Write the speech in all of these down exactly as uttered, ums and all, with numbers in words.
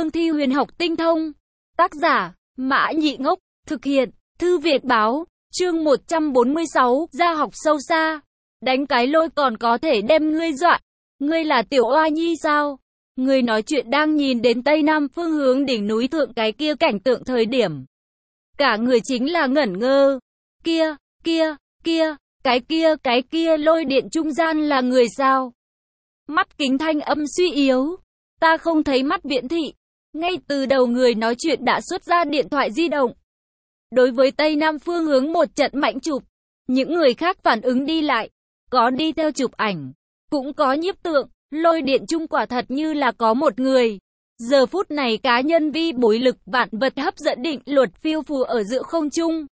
cương thi huyền học tinh thông. Tác giả, Mã Nhị Ngốc, thực hiện, Thư Việt Báo, chương một trăm bốn mươi sáu, gia học sâu xa. Đánh cái lôi còn có thể đem ngươi dọa. Ngươi là tiểu oa nhi sao? Người nói chuyện đang nhìn đến tây nam phương hướng đỉnh núi thượng cái kia cảnh tượng thời điểm. Cả người chính là ngẩn ngơ. Kia, kia, kia, cái kia, cái kia lôi điện trung gian là người sao? Mắt kính thanh âm suy yếu. Ta không thấy mắt Viễn Thị. Ngay từ đầu người nói chuyện đã xuất ra điện thoại di động. Đối với tây nam phương hướng một trận mạnh chụp. Những người khác phản ứng đi lại. Có đi theo chụp ảnh. Cũng có nhiếp tượng. Lôi điện trung quả thật như là có một người. Giờ phút này cá nhân vi bối lực vạn vật hấp dẫn định luật phiêu phù ở giữa không trung.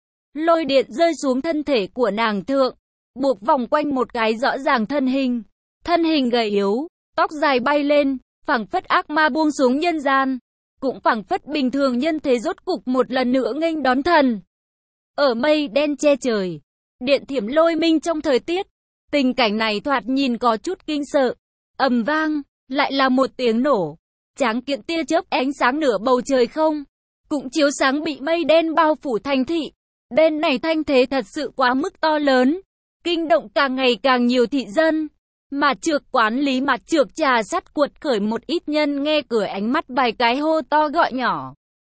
Lôi điện rơi xuống thân thể của nàng thượng. Buộc vòng quanh một cái rõ ràng thân hình. Thân hình gầy yếu. Tóc dài bay lên. Phảng phất ác ma buông xuống nhân gian. Cũng phảng phất bình thường nhân thế rốt cục một lần nữa nghênh đón thần. Ở mây đen che trời. Điện thiểm lôi minh trong thời tiết. Tình cảnh này thoạt nhìn có chút kinh sợ. Ầm vang, lại là một tiếng nổ. Tráng kiện tia chớp ánh sáng nửa bầu trời không. Cũng chiếu sáng bị mây đen bao phủ thành thị. Bên này thanh thế thật sự quá mức to lớn. Kinh động càng ngày càng nhiều thị dân. Mà trược quán lý mặt trược trà sắt cuột khởi một ít nhân nghe cửa ánh mắt vài cái hô to gọi nhỏ.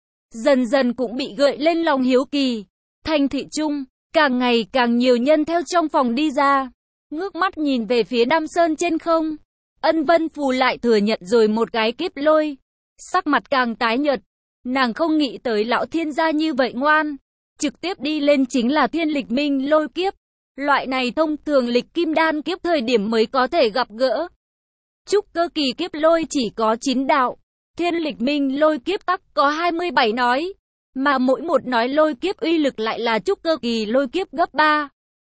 Dần dần cũng bị gợi lên lòng hiếu kỳ. Thành thị trung, càng ngày càng nhiều nhân theo trong phòng đi ra. Ngước mắt nhìn về phía Nam Sơn trên không. Ân Vân Phù lại thừa nhận rồi một cái kiếp lôi. Sắc mặt càng tái nhợt. Nàng không nghĩ tới lão thiên gia như vậy ngoan. Trực tiếp đi lên chính là thiên lịch minh lôi kiếp. Loại này thông thường lịch kim đan kiếp thời điểm mới có thể gặp gỡ. Trúc cơ kỳ kiếp lôi chỉ có chín đạo. Thiên lịch minh lôi kiếp tắc có hai mươi bảy nói. Mà mỗi một nói lôi kiếp uy lực lại là trúc cơ kỳ lôi kiếp gấp ba.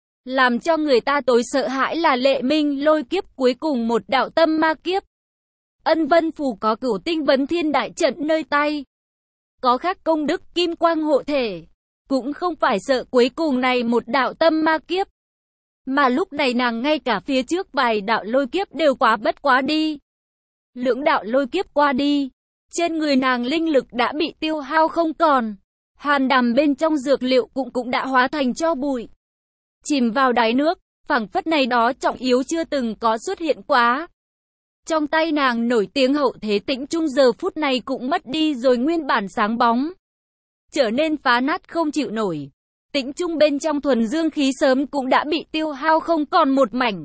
Làm cho người ta tối sợ hãi là lệ minh lôi kiếp cuối cùng một đạo tâm ma kiếp. Ân Vân Phù có cửu tinh vấn thiên đại trận nơi tay. Có khắc công đức kim quang hộ thể. Cũng không phải sợ cuối cùng này một đạo tâm ma kiếp. Mà lúc này nàng ngay cả phía trước vài đạo lôi kiếp đều quá bất quá đi. Lưỡng đạo lôi kiếp qua đi. Trên người nàng linh lực đã bị tiêu hao không còn. Hàn đàm bên trong dược liệu cũng cũng đã hóa thành tro bụi. Chìm vào đáy nước, phảng phất này đó trọng yếu chưa từng có xuất hiện quá. Trong tay nàng nổi tiếng hậu thế tĩnh trung giờ phút này cũng mất đi rồi nguyên bản sáng bóng. Trở nên phá nát không chịu nổi. Tĩnh trung bên trong thuần dương khí sớm cũng đã bị tiêu hao không còn một mảnh.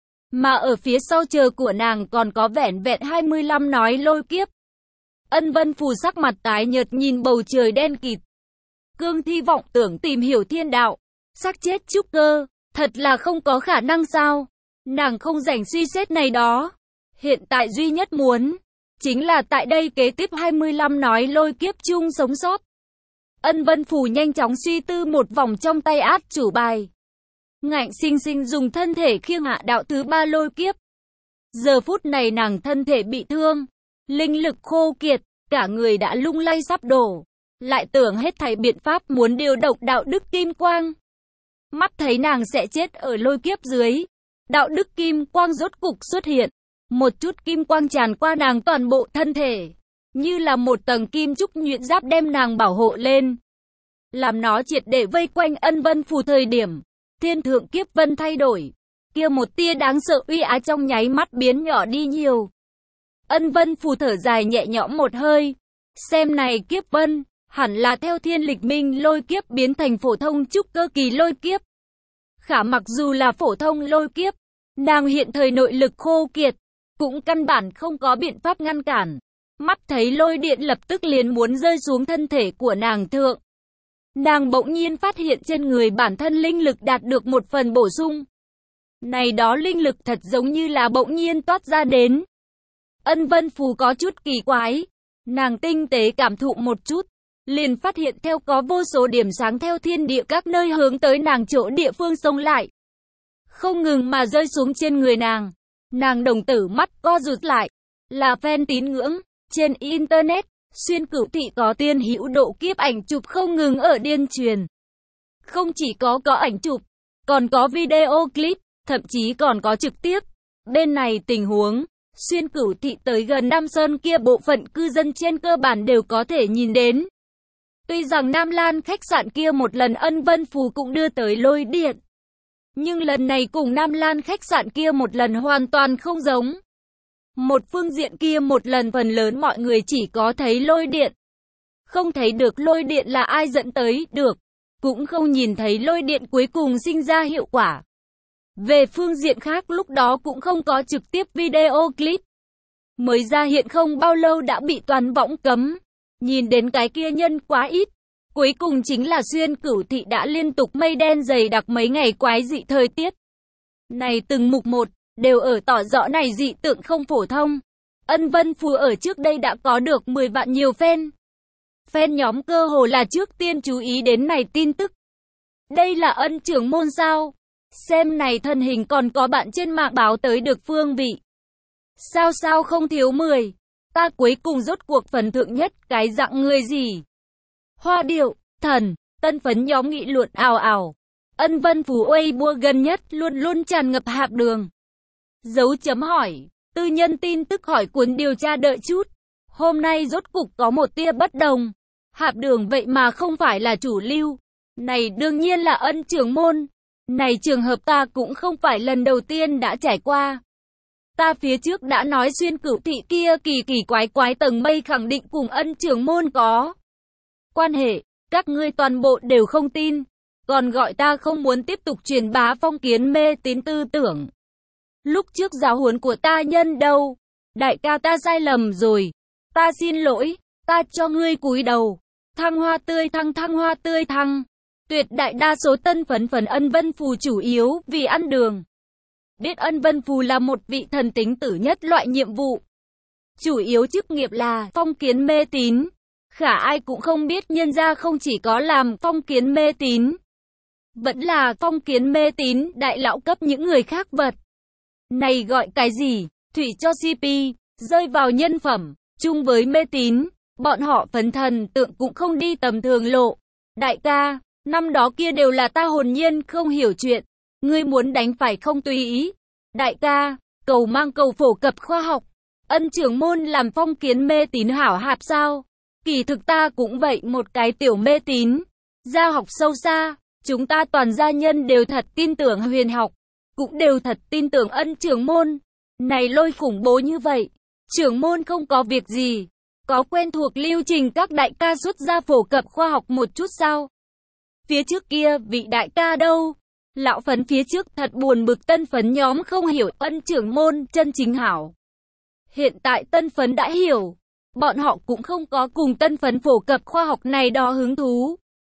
Mà ở phía sau chờ của nàng còn có vẻn vẹn hai mươi lăm nói lôi kiếp. Ân Vân Phù sắc mặt tái nhợt nhìn bầu trời đen kịt. Cương thi vọng tưởng tìm hiểu thiên đạo. Xác chết trúc cơ, thật là không có khả năng sao. Nàng không rảnh suy xét này đó. Hiện tại duy nhất muốn, chính là tại đây kế tiếp hai mươi lăm nói lôi kiếp chung sống sót. Ân Vân Phù nhanh chóng suy tư một vòng trong tay át chủ bài. Ngạnh sinh sinh dùng thân thể khiêng hạ đạo thứ ba lôi kiếp. Giờ phút này nàng thân thể bị thương, linh lực khô kiệt, cả người đã lung lay sắp đổ. Lại tưởng hết thảy biện pháp muốn điều động đạo đức kim quang. Mắt thấy nàng sẽ chết ở lôi kiếp dưới. Đạo đức kim quang rốt cục xuất hiện. Một chút kim quang tràn qua nàng toàn bộ thân thể. Như là một tầng kim trúc nhuyễn giáp đem nàng bảo hộ lên. Làm nó triệt để vây quanh Ân Vân Phù thời điểm. Thiên thượng kiếp vân thay đổi. Kia một tia đáng sợ uy ái trong nháy mắt biến nhỏ đi nhiều. Ân Vân Phù thở dài nhẹ nhõm một hơi. Xem này kiếp vân. Hẳn là theo thiên lịch minh lôi kiếp biến thành phổ thông trúc cơ kỳ lôi kiếp. Khả mặc dù là phổ thông lôi kiếp, nàng hiện thời nội lực khô kiệt, cũng căn bản không có biện pháp ngăn cản. Mắt thấy lôi điện lập tức liền muốn rơi xuống thân thể của nàng thượng. Nàng bỗng nhiên phát hiện trên người bản thân linh lực đạt được một phần bổ sung. Này đó linh lực thật giống như là bỗng nhiên toát ra đến. Ân Vân Phù có chút kỳ quái. Nàng tinh tế cảm thụ một chút. Liền phát hiện theo có vô số điểm sáng theo thiên địa các nơi hướng tới nàng chỗ địa phương xông lại. Không ngừng mà rơi xuống trên người nàng. Nàng đồng tử mắt co rụt lại. Là fan tín ngưỡng. Trên internet, xuyên cửu thị có tiên hữu độ kiếp ảnh chụp không ngừng ở điên truyền. Không chỉ có có ảnh chụp, còn có video clip, thậm chí còn có trực tiếp. Bên này tình huống, Xuyên Cửu thị tới gần Nam Sơn kia bộ phận cư dân trên cơ bản đều có thể nhìn đến. Tuy rằng Nam Lan khách sạn kia một lần Ân Vân Phù cũng đưa tới lôi điện. Nhưng lần này cùng Nam Lan khách sạn kia một lần hoàn toàn không giống. Một phương diện kia một lần phần lớn mọi người chỉ có thấy lôi điện. Không thấy được lôi điện là ai dẫn tới được. Cũng không nhìn thấy lôi điện cuối cùng sinh ra hiệu quả. Về phương diện khác lúc đó cũng không có trực tiếp video clip. Mới ra hiện không bao lâu đã bị toàn võng cấm. Nhìn đến cái kia nhân quá ít. Cuối cùng chính là Xuyên Cửu thị đã liên tục mây đen dày đặc mấy ngày quái dị thời tiết. Này từng mục một, đều ở tỏ rõ này dị tượng không phổ thông. Ân Vân Phù ở trước đây đã có được mười vạn nhiều fan. Fan nhóm cơ hồ là trước tiên chú ý đến này tin tức. Đây là Ân trưởng môn sao? Xem này thân hình còn có bạn trên mạng báo tới được phương vị. Sao sao không thiếu mười. Ta cuối cùng rốt cuộc phần thượng nhất cái dạng người gì? Hoa điệu, thần, tân phấn nhóm nghị luận ào ào. Ân Vân Phù Weibo gần nhất luôn luôn tràn ngập hạp đường. Dấu chấm hỏi, tư nhân tin tức hỏi cuốn điều tra đợi chút. Hôm nay rốt cục có một tia bất đồng. Hạp đường vậy mà không phải là chủ lưu. Này đương nhiên là Ân trưởng môn. Này trường hợp ta cũng không phải lần đầu tiên đã trải qua. Ta phía trước đã nói Xuyên Cửu thị kia kỳ kỳ quái quái tầng mây khẳng định cùng Ân trưởng môn có quan hệ, các ngươi toàn bộ đều không tin, còn gọi ta không muốn tiếp tục truyền bá phong kiến mê tín tư tưởng. Lúc trước giáo huấn của ta nhân đâu? Đại ca ta sai lầm rồi, ta xin lỗi, ta cho ngươi cúi đầu. Thăng hoa tươi thăng thăng hoa tươi thăng. Tuyệt đại đa số tân phấn phấn Ân Vân Phù chủ yếu vì ăn đường. Biết Ân Vân Phù là một vị thần tính tử nhất loại nhiệm vụ. Chủ yếu chức nghiệp là phong kiến mê tín. Khả ai cũng không biết nhân ra không chỉ có làm phong kiến mê tín. Vẫn là phong kiến mê tín đại lão cấp những người khác vật. Này gọi cái gì? Thủy cho xê pê, rơi vào nhân phẩm, chung với mê tín. Bọn họ phấn thần tượng cũng không đi tầm thường lộ. Đại ca, năm đó kia đều là ta hồn nhiên không hiểu chuyện. Ngươi muốn đánh phải không tùy ý. Đại ca, cầu mang cầu phổ cập khoa học. Ân trưởng môn làm phong kiến mê tín hảo hạp sao? Kỳ thực ta cũng vậy một cái tiểu mê tín. Gia học sâu xa, chúng ta toàn gia nhân đều thật tin tưởng huyền học. Cũng đều thật tin tưởng Ân trưởng môn. Này lôi khủng bố như vậy. Trưởng môn không có việc gì. Có quen thuộc lưu trình các đại ca xuất ra phổ cập khoa học một chút sao? Phía trước kia vị đại ca đâu? Lão phấn phía trước thật buồn bực tân phấn nhóm không hiểu Ân trưởng môn chân chính hảo. Hiện tại tân phấn đã hiểu. Bọn họ cũng không có cùng tân phấn phổ cập khoa học này đó hứng thú.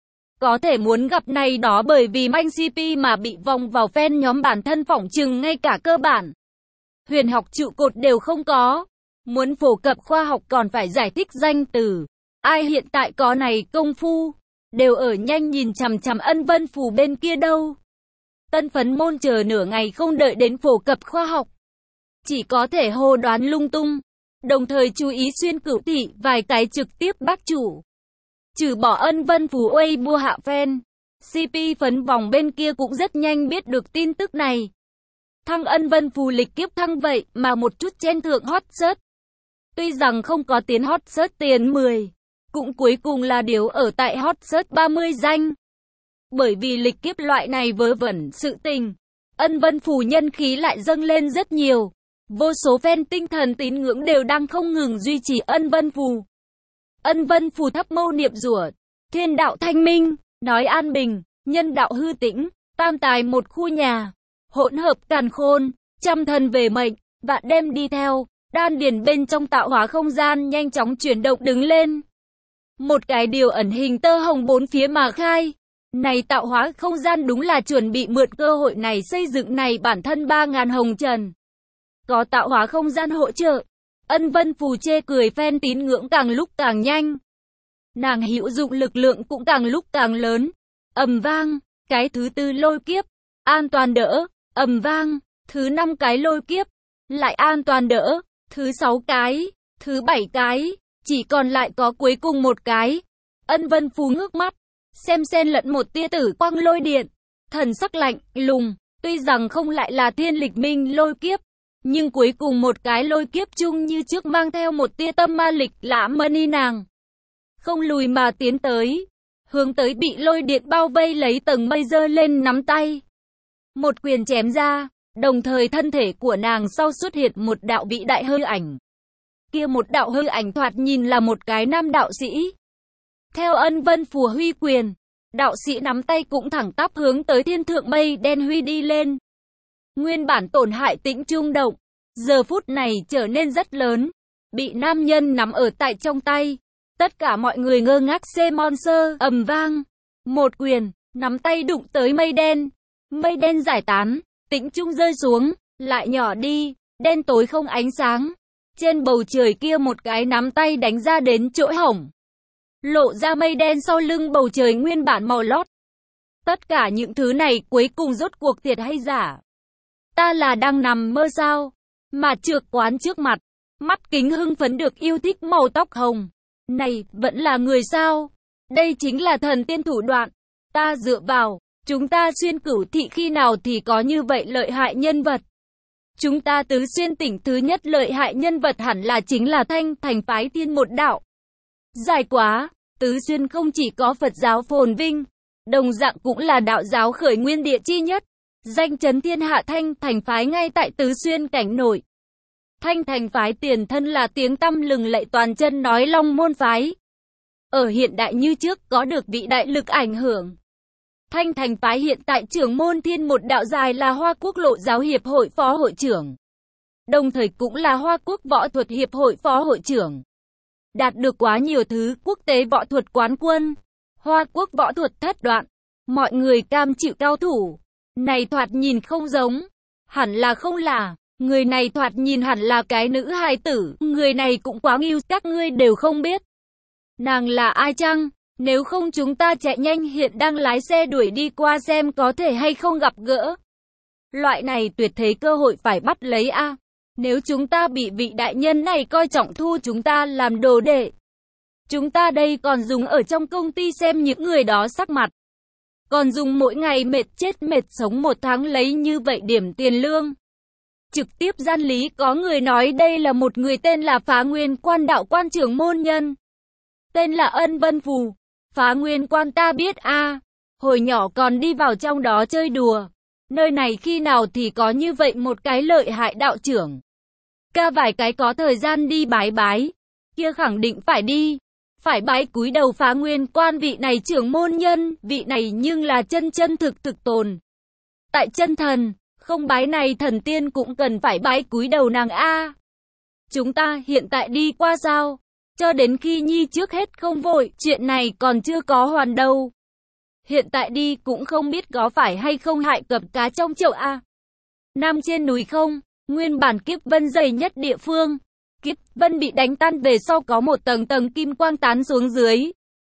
Có thể muốn gặp này đó bởi vì manh xê pê mà bị vòng vào fan nhóm bản thân phỏng chừng ngay cả cơ bản. Huyền học trụ cột đều không có. Muốn phổ cập khoa học còn phải giải thích danh từ. Ai hiện tại có này công phu. Đều ở nhanh nhìn chằm chằm Ân Vân Phù bên kia đâu. Tân phấn môn chờ nửa ngày không đợi đến phổ cập khoa học. Chỉ có thể hô đoán lung tung. Đồng thời chú ý Xuyên Cửu thị vài cái trực tiếp bác chủ. Trừ bỏ Ân Vân Phù Weibo hạ fan. xê pê phấn vòng bên kia cũng rất nhanh biết được tin tức này. Thăng Ân Vân Phù lịch kiếp thăng vậy mà một chút trên thượng hot search. Tuy rằng không có tiến hot search tiền mười. Cũng cuối cùng là điều ở tại hot search ba mươi danh. Bởi vì lịch kiếp loại này vớ vẩn sự tình. Ân Vân Phù nhân khí lại dâng lên rất nhiều. Vô số fan tinh thần tín ngưỡng đều đang không ngừng duy trì Ân Vân Phù. Ân Vân Phù thắp mâu niệm rủa, thiên đạo thanh minh, nói an bình, nhân đạo hư tĩnh, tam tài một khu nhà, hỗn hợp càn khôn, trăm thần về mệnh, vạn đem đi theo, đan điền bên trong tạo hóa không gian nhanh chóng chuyển động đứng lên. Một cái điều ẩn hình tơ hồng bốn phía mà khai. Này tạo hóa không gian đúng là chuẩn bị mượn cơ hội này xây dựng này bản thân ba ngàn hồng trần. Có tạo hóa không gian hỗ trợ. Ân Vân Phù chê cười fan tín ngưỡng càng lúc càng nhanh. Nàng hữu dụng lực lượng cũng càng lúc càng lớn. Ầm vang, cái thứ tư lôi kiếp, an toàn đỡ, ầm vang, thứ năm cái lôi kiếp, lại an toàn đỡ, thứ sáu cái, thứ bảy cái, chỉ còn lại có cuối cùng một cái. Ân Vân Phù ngước mắt, xem xen lẫn một tia tử quang lôi điện, thần sắc lạnh lùng, tuy rằng không lại là thiên lịch minh lôi kiếp, Nhưng cuối cùng một cái lôi kiếp chung như trước mang theo một tia tâm ma lịch lãm mani nàng. Không lùi mà tiến tới. Hướng tới bị lôi điện bao vây lấy tầng mây giơ lên nắm tay. Một quyền chém ra, đồng thời thân thể của nàng sau xuất hiện một đạo vĩ đại hư ảnh. Kia một đạo hư ảnh thoạt nhìn là một cái nam đạo sĩ. Theo ân vân phù huy quyền, đạo sĩ nắm tay cũng thẳng tắp hướng tới thiên thượng mây đen huy đi lên. Nguyên bản tổn hại tĩnh trung động, giờ phút này trở nên rất lớn, bị nam nhân nắm ở tại trong tay. Tất cả mọi người ngơ ngác xem monster ầm vang. Một quyền, nắm tay đụng tới mây đen. Mây đen giải tán, tĩnh trung rơi xuống, lại nhỏ đi, đen tối không ánh sáng. Trên bầu trời kia một cái nắm tay đánh ra đến chỗ hổng. Lộ ra mây đen sau lưng bầu trời nguyên bản màu lót. Tất cả những thứ này cuối cùng rốt cuộc thiệt hay giả? Ta là đang nằm mơ sao? Mà trược quán trước mặt, mắt kính hưng phấn được yêu thích màu tóc hồng. Này, vẫn là người sao? Đây chính là thần tiên thủ đoạn. Ta dựa vào, chúng ta xuyên cửu thị khi nào thì có như vậy lợi hại nhân vật. Chúng ta tứ xuyên tỉnh thứ nhất lợi hại nhân vật hẳn là chính là Thanh Thành phái Thiên một đạo. Dài quá, tứ xuyên không chỉ có Phật giáo phồn vinh, đồng dạng cũng là đạo giáo khởi nguyên địa chi nhất. Danh chấn thiên hạ Thanh Thành phái ngay tại tứ xuyên cảnh nổi. Thanh Thành phái tiền thân là tiếng tăm lừng lẫy toàn chân nói Long môn phái. Ở hiện đại như trước có được vị đại lực ảnh hưởng. Thanh Thành phái hiện tại trưởng môn Thiên một đạo dài là Hoa Quốc Lộ giáo hiệp hội phó hội trưởng. Đồng thời cũng là Hoa Quốc võ thuật hiệp hội phó hội trưởng. Đạt được quá nhiều thứ quốc tế võ thuật quán quân. Hoa Quốc võ thuật thất đoạn. Mọi người cam chịu cao thủ. Này thoạt nhìn không giống. Hẳn là không là. Người này thoạt nhìn hẳn là cái nữ hài tử. Người này cũng quá nghiêu, các ngươi đều không biết. Nàng là ai chăng? Nếu không chúng ta chạy nhanh hiện đang lái xe đuổi đi qua xem có thể hay không gặp gỡ. Loại này tuyệt thế cơ hội phải bắt lấy a. Nếu chúng ta bị vị đại nhân này coi trọng thu chúng ta làm đồ đệ. Chúng ta đây còn dùng ở trong công ty xem những người đó sắc mặt. Còn dùng mỗi ngày mệt chết mệt sống một tháng lấy như vậy điểm tiền lương. Trực tiếp gian lý có người nói đây là một người tên là Phá Nguyên Quan đạo quan trưởng môn nhân. Tên là Ân Vân Phù. Phá Nguyên Quan ta biết a, à, hồi nhỏ còn đi vào trong đó chơi đùa. Nơi này khi nào thì có như vậy một cái lợi hại đạo trưởng. Ca vài cái có thời gian đi bái bái. Kia khẳng định phải đi. Phải bái cúi đầu Phá Nguyên Quan vị này trưởng môn nhân, vị này nhưng là chân chân thực thực tồn. Tại chân thần, không bái này thần tiên cũng cần phải bái cúi đầu nàng a. À. Chúng ta hiện tại đi qua sao? Cho đến khi nhi trước hết không vội, chuyện này còn chưa có hoàn đâu. Hiện tại đi cũng không biết có phải hay không hại cập cá trong chậu a. À. Nam trên núi không, nguyên bản kiếp vân dày nhất địa phương. Kiếp vân bị đánh tan về sau có một tầng tầng kim quang tán xuống dưới.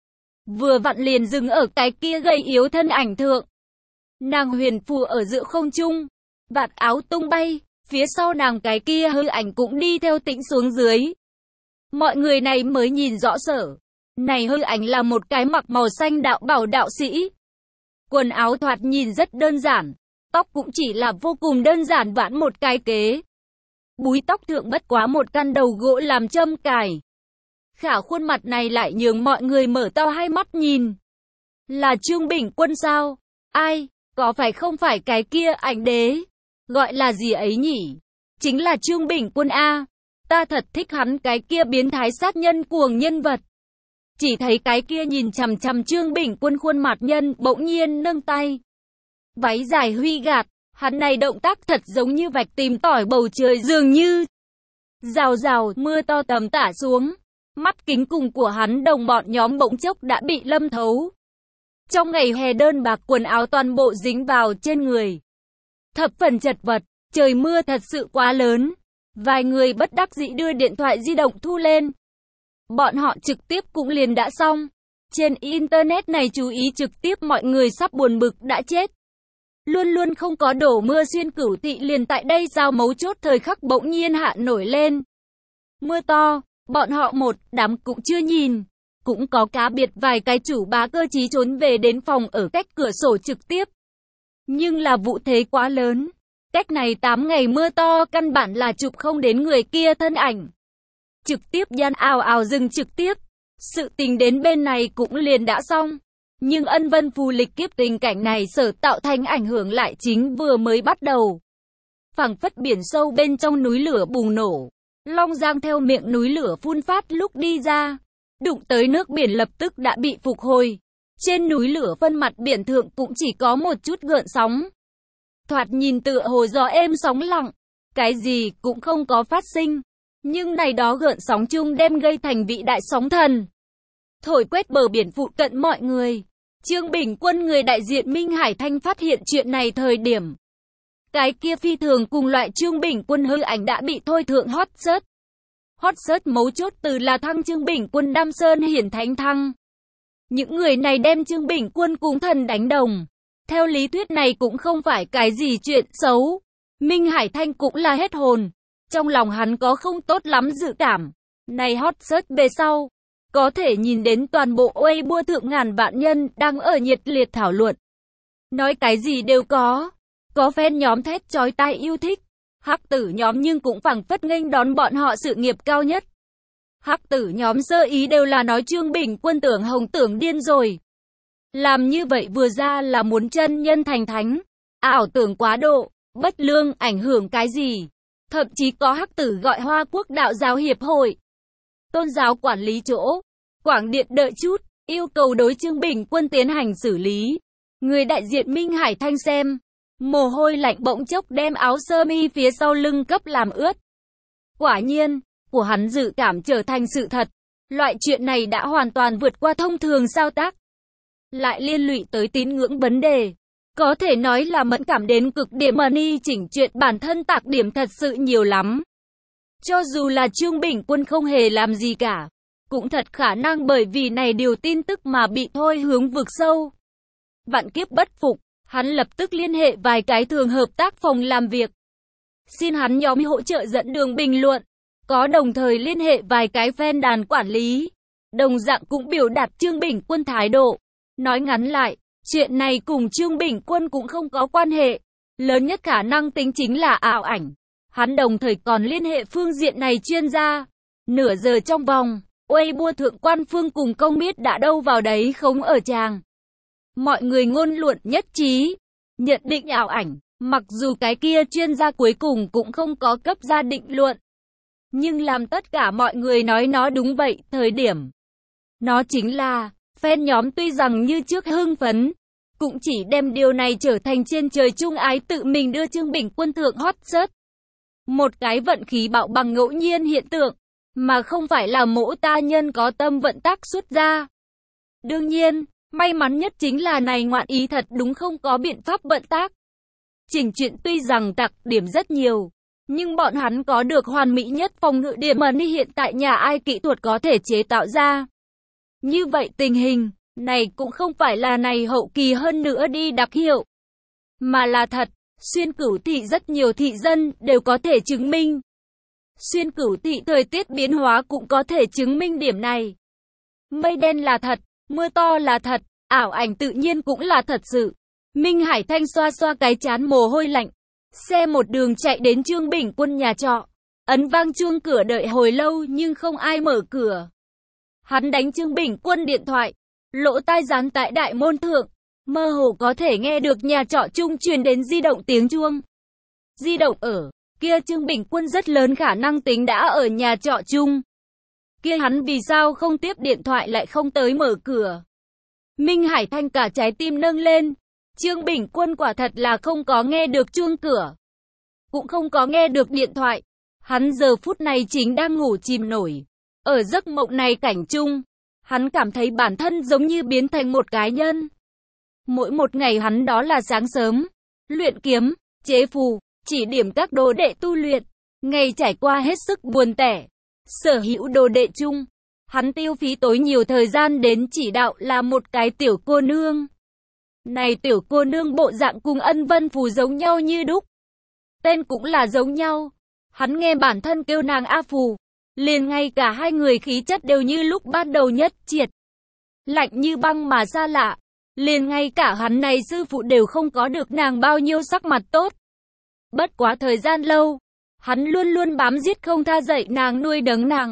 Vừa vặn liền dừng ở cái kia gầy yếu thân ảnh thượng. Nàng huyền phù ở giữa không trung, vạt áo tung bay, phía sau nàng cái kia hư ảnh cũng đi theo tĩnh xuống dưới. Mọi người này mới nhìn rõ sở. Này hư ảnh là một cái mặc màu xanh đạo bào đạo sĩ. Quần áo thoạt nhìn rất đơn giản. Tóc cũng chỉ là vô cùng đơn giản vãn một cái kế. Búi tóc thượng bất quá một căn đầu gỗ làm châm cài. Khả khuôn mặt này lại nhường mọi người mở to hai mắt nhìn. Là Trương Bình Quân sao? Ai? Có phải không phải cái kia ảnh đế? Gọi là gì ấy nhỉ? Chính là Trương Bình Quân A. Ta thật thích hắn cái kia biến thái sát nhân cuồng nhân vật. Chỉ thấy cái kia nhìn chằm chằm Trương Bình Quân khuôn mặt nhân bỗng nhiên nâng tay. Váy dài huy gạt, hắn này động tác thật giống như vạch tìm tỏi bầu trời dường như. Rào rào mưa to tầm tả xuống. Mắt kính cùng của hắn đồng bọn nhóm bỗng chốc đã bị lâm thấu. Trong ngày hè đơn bạc quần áo toàn bộ dính vào trên người. Thập phần chật vật, trời mưa thật sự quá lớn. Vài người bất đắc dĩ đưa điện thoại di động thu lên. Bọn họ trực tiếp cũng liền đã xong. Trên internet này chú ý trực tiếp mọi người sắp buồn bực đã chết. Luôn luôn không có đổ mưa xuyên cửu thị liền tại đây giao mấu chốt thời khắc bỗng nhiên hạ nổi lên. Mưa to, bọn họ một đám cũng chưa nhìn. Cũng có cá biệt vài cái chủ bá cơ trí trốn về đến phòng ở cách cửa sổ trực tiếp. Nhưng là vụ thế quá lớn. Cách này tám ngày mưa to căn bản là chụp không đến người kia thân ảnh. Trực tiếp gian ào ào dừng trực tiếp. Sự tình đến bên này cũng liền đã xong. Nhưng ân vân phù lịch kiếp tình cảnh này sở tạo thành ảnh hưởng lại chính vừa mới bắt đầu. Phảng phất biển sâu bên trong núi lửa bùng nổ. Long Giang theo miệng núi lửa phun phát lúc đi ra. Đụng tới nước biển lập tức đã bị phục hồi. Trên núi lửa phân mặt biển thượng cũng chỉ có một chút gợn sóng. Thoạt nhìn tựa hồ gió êm sóng lặng. Cái gì cũng không có phát sinh. Nhưng này đó gợn sóng chung đem gây thành vị đại sóng thần. Thổi quét bờ biển phụ cận mọi người. Trương Bình Quân người đại diện Minh Hải Thanh phát hiện chuyện này thời điểm. Cái kia phi thường cùng loại Trương Bình Quân hư ảnh đã bị thôi thượng hot search. Hot search mấu chốt từ là thăng Trương Bình Quân Đam Sơn hiển thánh thăng. Những người này đem Trương Bình Quân cùng thần đánh đồng. Theo lý thuyết này cũng không phải cái gì chuyện xấu. Minh Hải Thanh cũng là hết hồn. Trong lòng hắn có không tốt lắm dự cảm. Này hot search về sau. Có thể nhìn đến toàn bộ Weibo thượng ngàn vạn nhân đang ở nhiệt liệt thảo luận. Nói cái gì đều có. Có fan nhóm thét chói tai yêu thích. Hắc tử nhóm nhưng cũng phảng phất nghênh đón bọn họ sự nghiệp cao nhất. Hắc tử nhóm sơ ý đều là nói Trương Bình Quân tưởng hồng tưởng điên rồi. Làm như vậy vừa ra là muốn chân nhân thành thánh. Ảo tưởng quá độ, bất lương, ảnh hưởng cái gì. Thậm chí có hắc tử gọi Hoa Quốc Đạo giáo Hiệp hội. Tôn giáo quản lý chỗ. Quảng Điện đợi chút, yêu cầu đối Trương Bình Quân tiến hành xử lý. Người đại diện Minh Hải Thanh xem. Mồ hôi lạnh bỗng chốc đem áo sơ mi phía sau lưng cấp làm ướt. Quả nhiên, của hắn dự cảm trở thành sự thật. Loại chuyện này đã hoàn toàn vượt qua thông thường sao tác. Lại liên lụy tới tín ngưỡng vấn đề. Có thể nói là mẫn cảm đến cực điểm mà ni chỉnh chuyện bản thân tạc điểm thật sự nhiều lắm. Cho dù là Trương Bình Quân không hề làm gì cả. Cũng thật khả năng bởi vì này điều tin tức mà bị thôi hướng vực sâu. Vạn kiếp bất phục. Hắn lập tức liên hệ vài cái thường hợp tác phòng làm việc. Xin hắn nhóm hỗ trợ dẫn đường bình luận. Có đồng thời liên hệ vài cái fan đàn quản lý. Đồng dạng cũng biểu đạt Trương Bình Quân thái độ. Nói ngắn lại, chuyện này cùng Trương Bình Quân cũng không có quan hệ. Lớn nhất khả năng tính chính là ảo ảnh. Hắn đồng thời còn liên hệ phương diện này chuyên gia. Nửa giờ trong vòng, Weibo thượng quan phương cùng công biết đã đâu vào đấy không ở tràng. Mọi người ngôn luận nhất trí, nhận định ảo ảnh, mặc dù cái kia chuyên gia cuối cùng cũng không có cấp ra định luận. Nhưng làm tất cả mọi người nói nó đúng vậy, thời điểm. Nó chính là, fan nhóm tuy rằng như trước hưng phấn, cũng chỉ đem điều này trở thành trên trời chung ái tự mình đưa Trương Bình Quân thượng hot search. Một cái vận khí bạo bằng ngẫu nhiên hiện tượng, mà không phải là mỗi ta nhân có tâm vận tác xuất ra. Đương nhiên, may mắn nhất chính là này ngoạn ý thật đúng không có biện pháp vận tác. Chỉnh chuyện tuy rằng đặc điểm rất nhiều, nhưng bọn hắn có được hoàn mỹ nhất phòng ngự điểm mà hiện tại nhà ai kỹ thuật có thể chế tạo ra. Như vậy tình hình này cũng không phải là này hậu kỳ hơn nữa đi đặc hiệu, mà là thật. Xuyên Cửu Thị rất nhiều thị dân đều có thể chứng minh. Xuyên Cửu Thị thời tiết biến hóa cũng có thể chứng minh điểm này. Mây đen là thật, mưa to là thật, ảo ảnh tự nhiên cũng là thật sự. Minh Hải Thanh xoa xoa cái chán mồ hôi lạnh. Xe một đường chạy đến Trương Bình Quân nhà trọ. Ấn vang chuông cửa đợi hồi lâu nhưng không ai mở cửa. Hắn đánh Trương Bình Quân điện thoại. Lỗ tai dán tại đại môn thượng. Mơ hồ có thể nghe được nhà trọ chung truyền đến di động tiếng chuông. Di động ở kia Trương Bình Quân rất lớn khả năng tính đã ở nhà trọ chung. Kia hắn vì sao không tiếp điện thoại lại không tới mở cửa. Minh Hải Thanh cả trái tim nâng lên. Trương Bình Quân quả thật là không có nghe được chuông cửa. Cũng không có nghe được điện thoại. Hắn giờ phút này chính đang ngủ chìm nổi. Ở giấc mộng này cảnh chung. Hắn cảm thấy bản thân giống như biến thành một cá nhân. Mỗi một ngày hắn đó là sáng sớm. Luyện kiếm, chế phù, chỉ điểm các đồ đệ tu luyện. Ngày trải qua hết sức buồn tẻ. Sở hữu đồ đệ chung. Hắn tiêu phí tối nhiều thời gian đến chỉ đạo là một cái tiểu cô nương. Này tiểu cô nương bộ dạng cùng Ân Vân Phù giống nhau như đúc. Tên cũng là giống nhau. Hắn nghe bản thân kêu nàng A Phù. Liền ngay cả hai người khí chất đều như lúc ban đầu nhất triệt. Lạnh như băng mà xa lạ. Liền ngay cả hắn này sư phụ đều không có được nàng bao nhiêu sắc mặt tốt. Bất quá thời gian lâu, hắn luôn luôn bám giết không tha dạy nàng nuôi nấng nàng.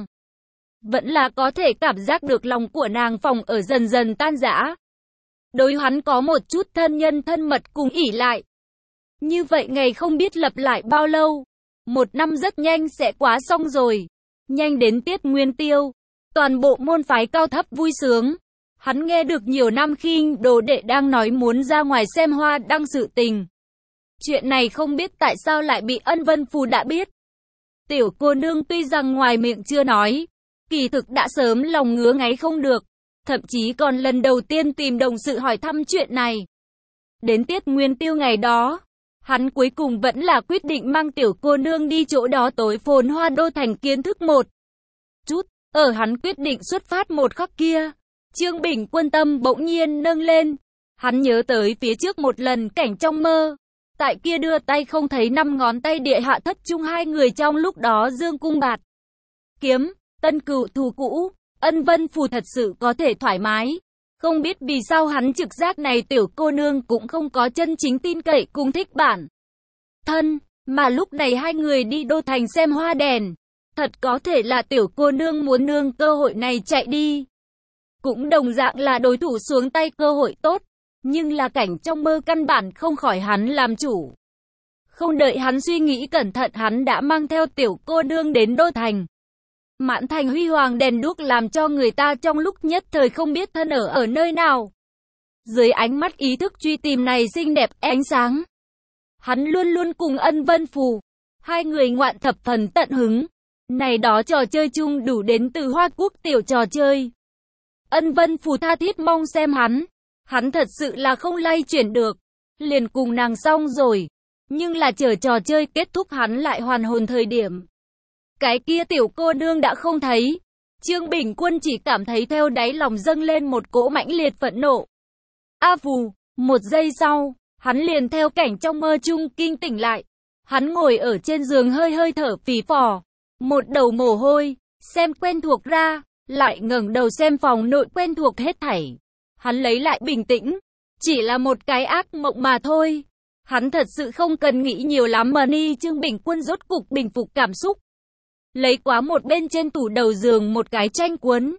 Vẫn là có thể cảm giác được lòng của nàng phòng ở dần dần tan rã. Đối hắn có một chút thân nhân thân mật cùng ỷ lại. Như vậy ngày không biết lặp lại bao lâu. Một năm rất nhanh sẽ quá xong rồi. Nhanh đến tiết nguyên tiêu. Toàn bộ môn phái cao thấp vui sướng. Hắn nghe được nhiều năm khi đồ đệ đang nói muốn ra ngoài xem hoa đăng sự tình. Chuyện này không biết tại sao lại bị Ân Vân Phù đã biết. Tiểu cô nương tuy rằng ngoài miệng chưa nói, kỳ thực đã sớm lòng ngứa ngáy không được. Thậm chí còn lần đầu tiên tìm đồng sự hỏi thăm chuyện này. Đến tiết nguyên tiêu ngày đó, hắn cuối cùng vẫn là quyết định mang tiểu cô nương đi chỗ đó tối phồn hoa đô thành kiến thức một chút. Ở hắn quyết định xuất phát một khắc kia, Trương Bình Quân tâm bỗng nhiên nâng lên. Hắn nhớ tới phía trước một lần cảnh trong mơ. Tại kia đưa tay không thấy năm ngón tay địa hạ thất trung hai người trong lúc đó dương cung bạt kiếm, tân cựu thù cũ. Ân Vân Phù thật sự có thể thoải mái. Không biết vì sao hắn trực giác này tiểu cô nương cũng không có chân chính tin cậy cùng thích bản thân. Mà lúc này hai người đi đô thành xem hoa đèn. Thật có thể là tiểu cô nương muốn nương cơ hội này chạy đi. Cũng đồng dạng là đối thủ xuống tay cơ hội tốt. Nhưng là cảnh trong mơ căn bản không khỏi hắn làm chủ. Không đợi hắn suy nghĩ cẩn thận hắn đã mang theo tiểu cô nương đến đô thành. Mãn thành huy hoàng đèn đuốc làm cho người ta trong lúc nhất thời không biết thân ở ở nơi nào. Dưới ánh mắt ý thức truy tìm này xinh đẹp ánh sáng. Hắn luôn luôn cùng Ân Vân Phù. Hai người ngoạn thập phần tận hứng. Này đó trò chơi chung đủ đến từ Hoa Quốc tiểu trò chơi. Ân Vân Phù tha thiết mong xem hắn. Hắn thật sự là không lay chuyển được. Liền cùng nàng xong rồi. Nhưng là chờ trò chơi kết thúc hắn lại hoàn hồn thời điểm. Cái kia tiểu cô nương đã không thấy. Trương Bình Quân chỉ cảm thấy theo đáy lòng dâng lên một cỗ mãnh liệt phẫn nộ. A Phù, một giây sau, hắn liền theo cảnh trong mơ chung kinh tỉnh lại. Hắn ngồi ở trên giường hơi hơi thở phì phò. Một đầu mồ hôi, xem quen thuộc ra, lại ngẩng đầu xem phòng nội quen thuộc hết thảy. Hắn lấy lại bình tĩnh, chỉ là một cái ác mộng mà thôi. Hắn thật sự không cần nghĩ nhiều lắm mà ni Trương Bình Quân rốt cục bình phục cảm xúc. Lấy quá một bên trên tủ đầu giường một cái tranh cuốn.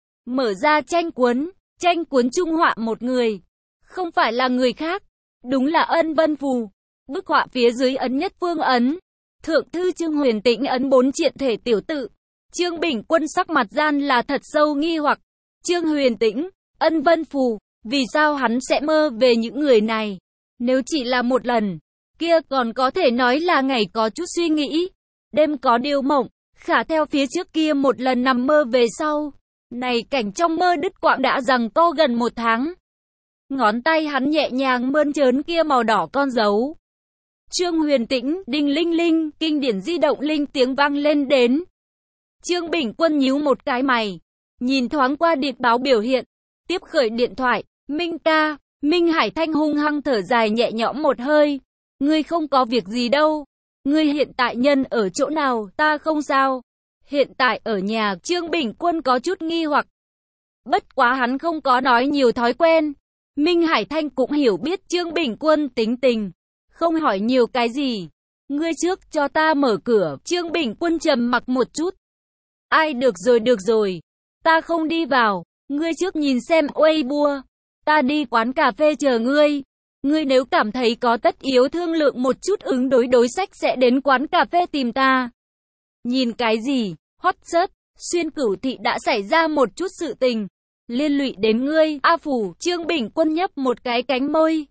Mở ra tranh cuốn, tranh cuốn trung họa một người. Không phải là người khác, đúng là Ân Vân Phù. Bức họa phía dưới ấn nhất phương ấn. Thượng thư Trương Huyền Tĩnh ấn bốn triện thể tiểu tự. Trương Bình Quân sắc mặt gian là thật sâu nghi hoặc. Trương Huyền Tĩnh, Ân Vân Phù, vì sao hắn sẽ mơ về những người này? Nếu chỉ là một lần, kia còn có thể nói là ngày có chút suy nghĩ, đêm có điều mộng. Khả theo phía trước kia một lần nằm mơ về sau, này cảnh trong mơ đứt quãng đã giằng co gần một tháng. Ngón tay hắn nhẹ nhàng mơn trớn kia màu đỏ con dấu. Trương Huyền Tĩnh, đinh linh linh, kinh điển di động linh tiếng vang lên đến. Trương Bình Quân nhíu một cái mày, nhìn thoáng qua điện báo biểu hiện, tiếp khởi điện thoại, Minh ca, Minh Hải Thanh hung hăng thở dài nhẹ nhõm một hơi. Ngươi không có việc gì đâu. Ngươi hiện tại nhân ở chỗ nào, ta không sao. Hiện tại ở nhà, Trương Bình Quân có chút nghi hoặc. Bất quá hắn không có nói nhiều thói quen. Minh Hải Thanh cũng hiểu biết Trương Bình Quân tính tình. Không hỏi nhiều cái gì. Ngươi trước cho ta mở cửa, Trương Bình Quân trầm mặc một chút. Ai được rồi được rồi. Ta không đi vào, ngươi trước nhìn xem Weibo. Ta đi quán cà phê chờ ngươi. Ngươi nếu cảm thấy có tất yếu thương lượng một chút ứng đối đối sách sẽ đến quán cà phê tìm ta. Nhìn cái gì, hot search, xuyên cửu thị đã xảy ra một chút sự tình. Liên lụy đến ngươi, A Phù, Trương Bình Quân nhấp một cái cánh môi.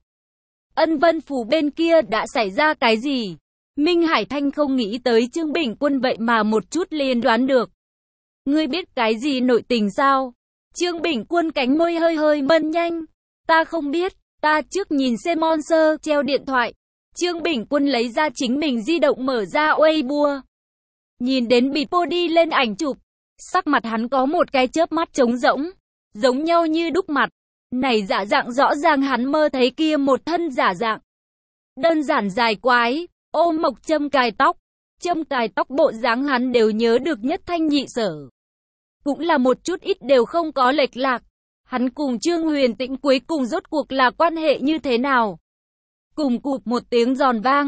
Ân Vân Phù bên kia đã xảy ra cái gì? Minh Hải Thanh không nghĩ tới Trương Bình Quân vậy mà một chút liền đoán được. Ngươi biết cái gì nội tình sao? Trương Bình Quân cánh môi hơi hơi mân nhanh. Ta không biết. Ta trước nhìn xem Monster treo điện thoại. Trương Bình Quân lấy ra chính mình di động mở ra Weibo. Nhìn đến bị podi lên ảnh chụp. Sắc mặt hắn có một cái chớp mắt trống rỗng. Giống nhau như đúc mặt. Này giả dạng rõ ràng hắn mơ thấy kia một thân giả dạng. Đơn giản dài quái. Ôm mộc châm cài tóc. Châm cài tóc bộ dáng hắn đều nhớ được nhất thanh nhị sở. Cũng là một chút ít đều không có lệch lạc. Hắn cùng Trương Huyền Tĩnh cuối cùng rốt cuộc là quan hệ như thế nào? Cùng cụp một tiếng giòn vang.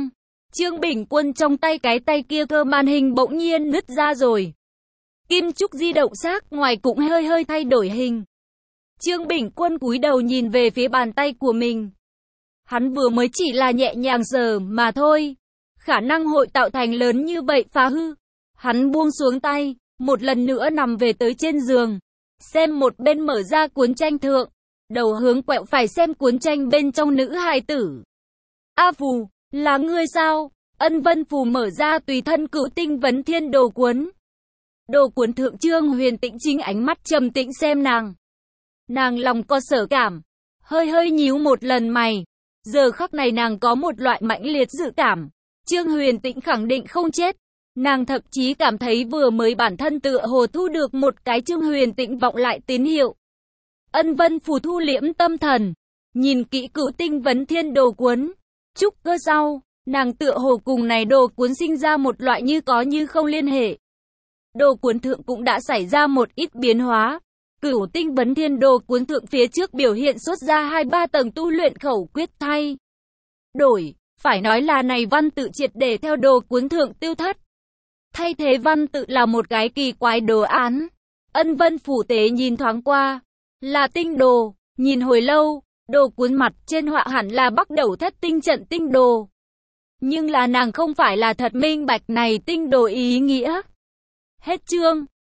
Trương Bình Quân trong tay cái tay kia cơ màn hình bỗng nhiên nứt ra rồi. Kim trúc di động xác ngoài cũng hơi hơi thay đổi hình. Trương Bình Quân cúi đầu nhìn về phía bàn tay của mình. Hắn vừa mới chỉ là nhẹ nhàng sờ mà thôi. Khả năng hội tạo thành lớn như vậy phá hư. Hắn buông xuống tay, một lần nữa nằm về tới trên giường. Xem một bên mở ra cuốn tranh thượng. Đầu hướng quẹo phải xem cuốn tranh bên trong nữ hài tử. A Phù, là ngươi sao? Ân Vân Phù mở ra tùy thân cửu tinh vấn thiên đồ cuốn. Đồ cuốn thượng Trương Huyền Tĩnh chính ánh mắt trầm tĩnh xem nàng. Nàng lòng có sở cảm, hơi hơi nhíu một lần mày. Giờ khắc này nàng có một loại mãnh liệt dự cảm. Trương Huyền Tĩnh khẳng định không chết. Nàng thậm chí cảm thấy vừa mới bản thân tựa hồ thu được một cái Trương Huyền Tĩnh vọng lại tín hiệu. Ân Vân Phù thu liễm tâm thần, nhìn kỹ cửu tinh vấn thiên đồ cuốn. Trúc cơ sau, nàng tựa hồ cùng này đồ cuốn sinh ra một loại như có như không liên hệ. Đồ cuốn thượng cũng đã xảy ra một ít biến hóa. Cửu tinh vấn thiên đồ cuốn thượng phía trước biểu hiện xuất ra hai ba tầng tu luyện khẩu quyết thay đổi, phải nói là này văn tự triệt để theo đồ cuốn thượng tiêu thất. Thay thế văn tự là một cái kỳ quái đồ án. Ân Vân Phủ tế nhìn thoáng qua, là tinh đồ, nhìn hồi lâu, đồ cuốn mặt trên họa hẳn là Bắc Đẩu Thất tinh trận tinh đồ. Nhưng là nàng không phải là thật minh bạch này tinh đồ ý nghĩa. Hết chương.